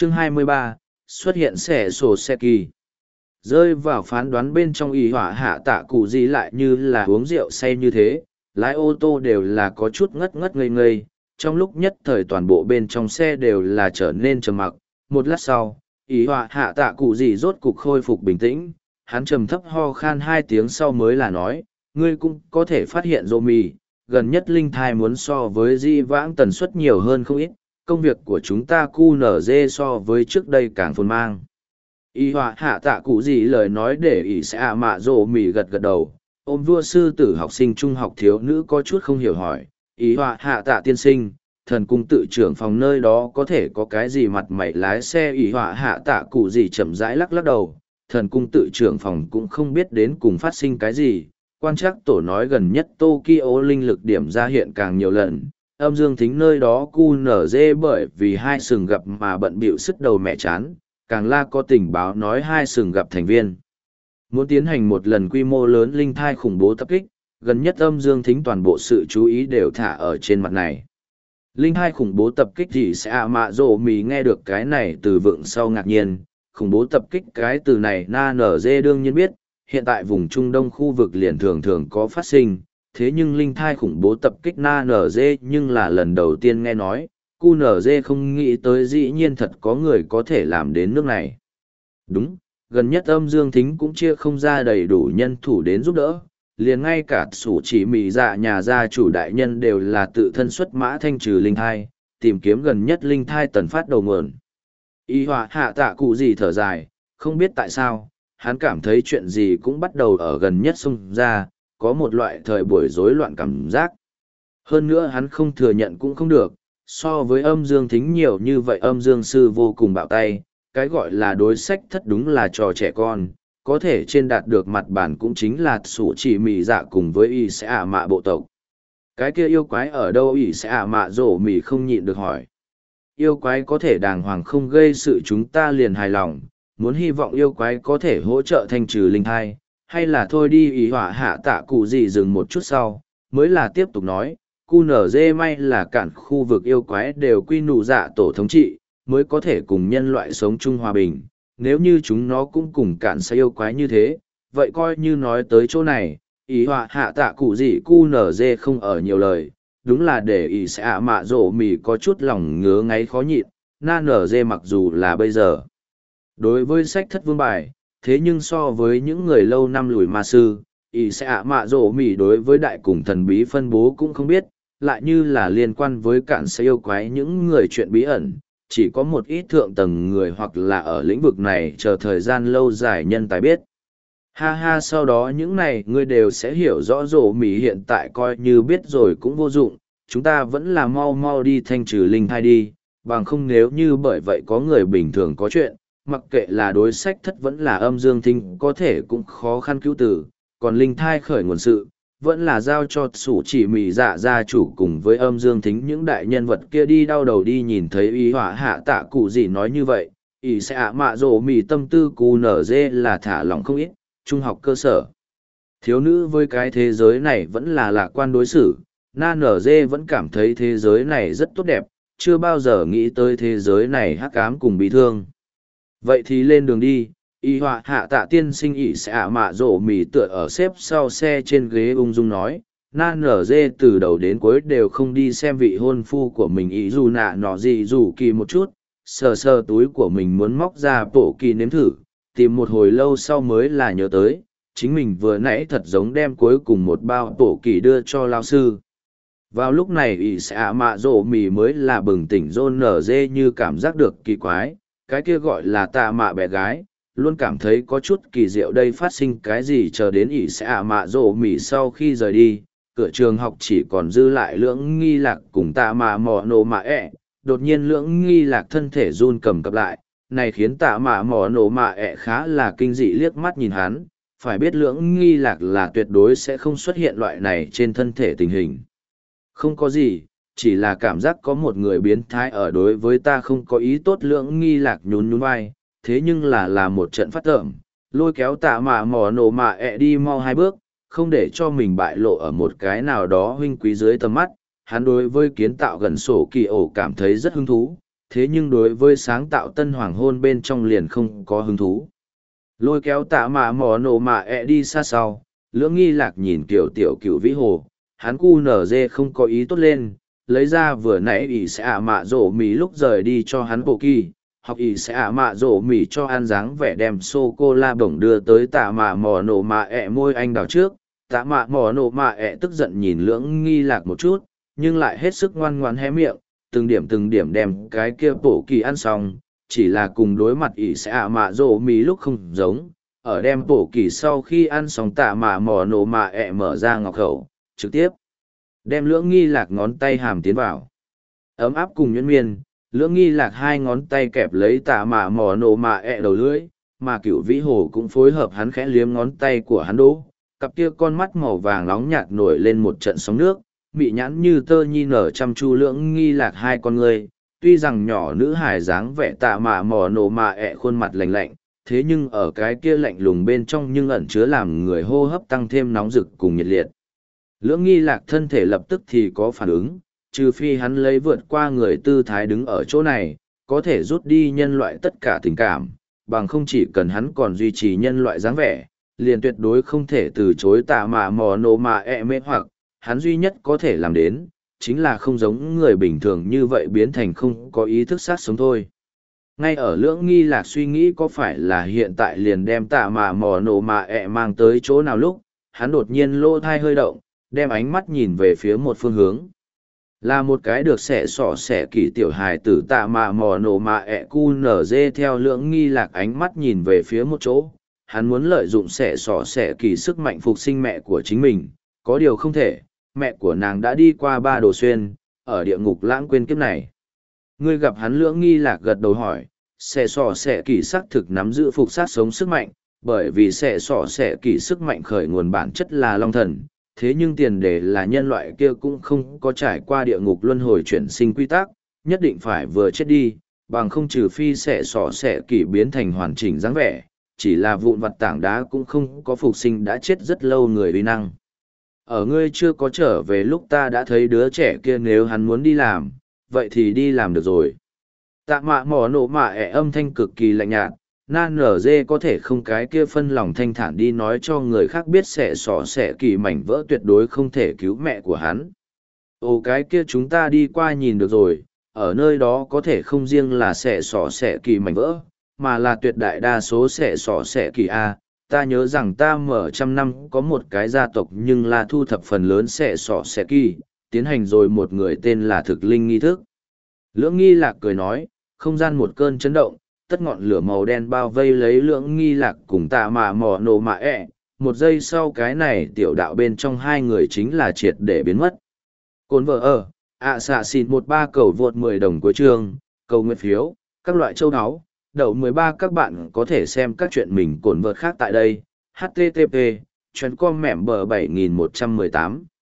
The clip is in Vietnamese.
Chương 23, xuất hiện xẻ sổ xe kỳ. Rơi vào phán đoán bên trong ý họa hạ tạ cụ gì lại như là uống rượu say như thế, lái ô tô đều là có chút ngất ngất ngây ngây, trong lúc nhất thời toàn bộ bên trong xe đều là trở nên trầm mặc. Một lát sau, ý họa hạ tạ cụ gì rốt cục khôi phục bình tĩnh, hắn trầm thấp ho khan 2 tiếng sau mới là nói, ngươi cũng có thể phát hiện rô mì, gần nhất linh thai muốn so với di vãng tần suất nhiều hơn không ít, công việc của chúng ta QNZ so với trước đây càng phồn mang. Y họa hạ tạ cụ gì lời nói để ỷ sẽ mạ rồ mì gật gật đầu, ôm vua sư tử học sinh trung học thiếu nữ có chút không hiểu hỏi, y họa hạ tạ tiên sinh, thần cung tự trưởng phòng nơi đó có thể có cái gì mặt mày lái xe. Y họa hạ tạ cụ gì chậm rãi lắc lắc đầu, thần cung tự trưởng phòng cũng không biết đến cùng phát sinh cái gì. Quan trắc tổ nói gần nhất Tokyo linh lực điểm ra hiện càng nhiều lần, âm dương thính nơi đó QNZ bởi vì hai sừng gặp mà bận bịu sức đầu mẹ chán, càng la có tình báo nói hai sừng gặp thành viên. Muốn tiến hành một lần quy mô lớn linh thai khủng bố tập kích, gần nhất âm dương thính toàn bộ sự chú ý đều thả ở trên mặt này. Linh thai khủng bố tập kích thì sẽ mạ rồ mì nghe được cái này từ vựng sau ngạc nhiên, khủng bố tập kích cái từ này na nở dê đương nhiên biết, hiện tại vùng Trung Đông khu vực liền thường thường có phát sinh, thế nhưng linh thai khủng bố tập kích na nở dê nhưng là lần đầu tiên nghe nói, QNZ không nghĩ tới dĩ nhiên thật có người có thể làm đến nước này. Đúng, gần nhất âm dương thính cũng chia không ra đầy đủ nhân thủ đến giúp đỡ, liền ngay cả sủ chỉ mì dạ nhà gia chủ đại nhân đều là tự thân xuất mã thanh trừ linh thai, tìm kiếm gần nhất linh thai tần phát đầu nguồn. Y họa hạ tạ cụ gì thở dài, không biết tại sao, hắn cảm thấy chuyện gì cũng bắt đầu ở gần nhất xông ra, có một loại thời buổi rối loạn cảm giác. Hơn nữa hắn không thừa nhận cũng không được, so với âm dương thính nhiều như vậy âm dương sư vô cùng bạo tay, cái gọi là đối sách thất đúng là trò trẻ con, có thể trên đạt được mặt bản cũng chính là sủ chỉ mì dạ cùng với y sẽ ả mạ bộ tộc. Cái kia yêu quái ở đâu? Y sẽ ả mạ rổ mì không nhịn được hỏi. Yêu quái có thể đàng hoàng không gây sự chúng ta liền hài lòng, muốn hy vọng yêu quái có thể hỗ trợ thanh trừ linh thai, hay là thôi đi. Ý họa hạ tạ cụ gì dừng một chút sau, mới là tiếp tục nói, QNZ may là cản khu vực yêu quái đều quy nụ dạ tổ thống trị, mới có thể cùng nhân loại sống chung hòa bình, nếu như chúng nó cũng cùng cản sẽ yêu quái như thế, vậy coi như nói tới chỗ này, ý họa hạ tạ cụ gì QNZ không ở nhiều lời, đúng là để ý sẽ ạ mạ rổ mì có chút lòng ngứa ngáy khó nhịn, na nở dê mặc dù là bây giờ. Đối với sách thất vương bài, thế nhưng so với những người lâu năm lùi ma sư, ý sẽ ạ mạ rổ mì đối với đại cùng thần bí phân bố cũng không biết, lại như là liên quan với cản sẽ yêu quái những người chuyện bí ẩn, chỉ có một ít thượng tầng người hoặc là ở lĩnh vực này chờ thời gian lâu dài nhân tài biết. Ha ha, sau đó những này ngươi đều sẽ hiểu rõ rổ mì hiện tại coi như biết rồi cũng vô dụng, chúng ta vẫn là mau mau đi thanh trừ linh thai đi, bằng không nếu như bởi vậy có người bình thường có chuyện, mặc kệ là đối sách thất vẫn là âm dương thinh có thể cũng khó khăn cứu tử, còn linh thai khởi nguồn sự, vẫn là giao cho sủ chỉ mì dạ gia chủ cùng với âm dương thính những đại nhân vật kia đi đau đầu đi. Nhìn thấy ý họa hạ tạ cụ gì nói như vậy, ý sẽ ạ mạ rổ mì tâm tư cù nở dê là thả lỏng không ít, trung học cơ sở. Thiếu nữ với cái thế giới này vẫn là lạc quan đối xử, na nở dê vẫn cảm thấy thế giới này rất tốt đẹp, chưa bao giờ nghĩ tới thế giới này hắc ám cùng bị thương. Vậy thì lên đường đi. Y họa hạ tạ tiên sinh ỉ sẽ ạ mạ rổ mì tựa ở xếp sau xe trên ghế ung dung nói, na nở dê từ đầu đến cuối đều không đi xem vị hôn phu của mình ý dù nạ nọ gì dù kỳ một chút, sờ sờ túi của mình muốn móc ra bộ kỳ nếm thử, tìm một hồi lâu sau mới là nhớ tới, chính mình vừa nãy thật giống đem cuối cùng một bao bộ kỳ đưa cho lao sư. Vào lúc này ỉ sẽ ạ mạ rổ mì mới là bừng tỉnh rôn nở dê như cảm giác được kỳ quái, cái kia gọi là tạ mạ bé gái luôn cảm thấy có chút kỳ diệu đây phát sinh cái gì. Chờ đến ỷ sẽ ạ mạ rổ mỉ sau khi rời đi, cửa trường học chỉ còn dư lại lưỡng nghi lạc cùng tạ mạ mò nổ mạ ẹ. Đột nhiên lưỡng nghi lạc thân thể run cầm cập lại, này khiến tạ mạ mò nổ mạ ẹ khá là kinh dị liếc mắt nhìn hắn, phải biết lưỡng nghi lạc là tuyệt đối sẽ không xuất hiện loại này trên thân thể tình hình. Không có gì, chỉ là cảm giác có một người biến thái ở đối với ta không có ý tốt. Lưỡng nghi lạc nhún nhún vai, thế nhưng là một trận phát tởm, lôi kéo tạ mạ mò nổ mạ ẹ đi mau 2 bước, không để cho mình bại lộ ở một cái nào đó huynh quý dưới tầm mắt. Hắn đối với kiến tạo gần sổ kỳ ổ cảm thấy rất hứng thú, thế nhưng đối với sáng tạo tân hoàng hôn bên trong liền không có hứng thú. Lôi kéo tạ mạ mò nổ mạ đi xa sau, lưỡng nghi lạc nhìn kiểu tiểu cựu vĩ hồ, hắn cu nở dê không có ý tốt lên, lấy ra vừa nãy ỷ sẽ mạ rổ mì lúc rời đi cho hắn bộ kỳ, học ỷ sẽ mạ rổ mì cho ăn dáng vẻ đem sô cô la bổng đưa tới tạ mạ mò nổ mạ môi anh đào trước. Tạ mạ mò nổ mạ tức giận nhìn lưỡng nghi lạc một chút, nhưng lại hết sức ngoan ngoan hé miệng, từng điểm đem cái kia bổ kỳ ăn xong, chỉ là cùng đối mặt ỷ sẽ mạ rổ mì lúc không giống. Ở đem bổ kỳ sau khi ăn xong tạ mạ mò nổ mạ mở ra ngọc khẩu, trực tiếp đem lưỡng nghi lạc ngón tay hàm tiến vào. Ấm áp cùng nhuyễn miên, lưỡng nghi lạc hai ngón tay kẹp lấy tạ mạ mò nổ mạ đầu lưỡi, mà cựu vĩ hồ cũng phối hợp hắn khẽ liếm ngón tay của hắn đỗ. Cặp kia con mắt màu vàng nóng nhạt nổi lên một trận sóng nước, mị nhãn như tơ nhi nở chăm chu lưỡng nghi lạc hai con người. Tuy rằng nhỏ nữ hài dáng vẻ tạ mạ mò nổ mạ khuôn mặt lạnh lạnh, thế nhưng ở cái kia lạnh lùng bên trong nhưng ẩn chứa làm người hô hấp tăng thêm nóng rực cùng nhiệt liệt. Lưỡng nghi lạc thân thể lập tức thì có phản ứng, trừ phi hắn lấy vượt qua người tư thái đứng ở chỗ này, có thể rút đi nhân loại tất cả tình cảm, bằng không chỉ cần hắn còn duy trì nhân loại dáng vẻ, liền tuyệt đối không thể từ chối tạ mạ mò nổ mạ mê hoặc, hắn duy nhất có thể làm đến, chính là không giống người bình thường như vậy biến thành không có ý thức sát sống thôi. Ngay ở lưỡng nghi lạc suy nghĩ có phải là hiện tại liền đem tạ mạ mò nổ mạ mang tới chỗ nào lúc, hắn đột nhiên lỗ thai hơi động, đem ánh mắt nhìn về phía một phương hướng. Là một cái được xẻ sỏ xẻ kỳ tiểu hài tử tạ mạ mò nổ mạ cu nở dê theo lưỡng nghi lạc ánh mắt nhìn về phía một chỗ. Hắn muốn lợi dụng xẻ sỏ xẻ kỳ sức mạnh phục sinh mẹ của chính mình, có điều không thể, mẹ của nàng đã đi qua ba đồ xuyên, ở địa ngục lãng quên kiếp này. Ngươi gặp hắn lưỡng nghi lạc gật đầu hỏi, xẻ sỏ xẻ kỳ xác thực nắm giữ phục sát sống sức mạnh, bởi vì xẻ sỏ xẻ kỳ sức mạnh khởi nguồn bản chất là long thần, thế nhưng tiền đề là nhân loại kia cũng không có trải qua địa ngục luân hồi chuyển sinh quy tắc, nhất định phải vừa chết đi, bằng không trừ phi xẻ sỏ xẻ kỳ biến thành hoàn chỉnh dáng vẻ, chỉ là vụn vặt tảng đá cũng không có phục sinh đã chết rất lâu người uy năng. Ở ngươi chưa có trở về lúc ta đã thấy đứa trẻ kia nếu hắn muốn đi làm, vậy thì đi làm được rồi. Tạ mạ mỏ nổ mạ âm thanh cực kỳ lạnh nhạt, nan nở dê có thể không cái kia phân lòng thanh thản đi nói cho người khác biết xẻ sỏ xẻ kỳ mảnh vỡ tuyệt đối không thể cứu mẹ của hắn. Ồ cái kia chúng ta đi qua nhìn được rồi, ở nơi đó có thể không riêng là xẻ sỏ xẻ kỳ mảnh vỡ, mà là tuyệt đại đa số xẻ sỏ xẻ kỳ A. Ta nhớ rằng ta mở trăm năm có một cái gia tộc nhưng là thu thập phần lớn xẻ sỏ xẻ kỳ, tiến hành rồi một người tên là thực linh nghi thức. Lưỡng nghi lạc cười nói, không gian một cơn chấn động, tất ngọn lửa màu đen bao vây lấy lưỡng nghi lạc cùng tạ mạ mò nổ mạ một giây sau cái này tiểu đạo bên trong hai người chính là triệt để biến mất. Cồn vợ ở, xạ xịt 13 cầu vượt 10 đồng cuối chương, cầu nguyện phiếu, các loại châu áo, đậu 13 các bạn có thể xem các chuyện mình cồn vợt khác tại đây, http, chuyến com mẻm bờ 7118.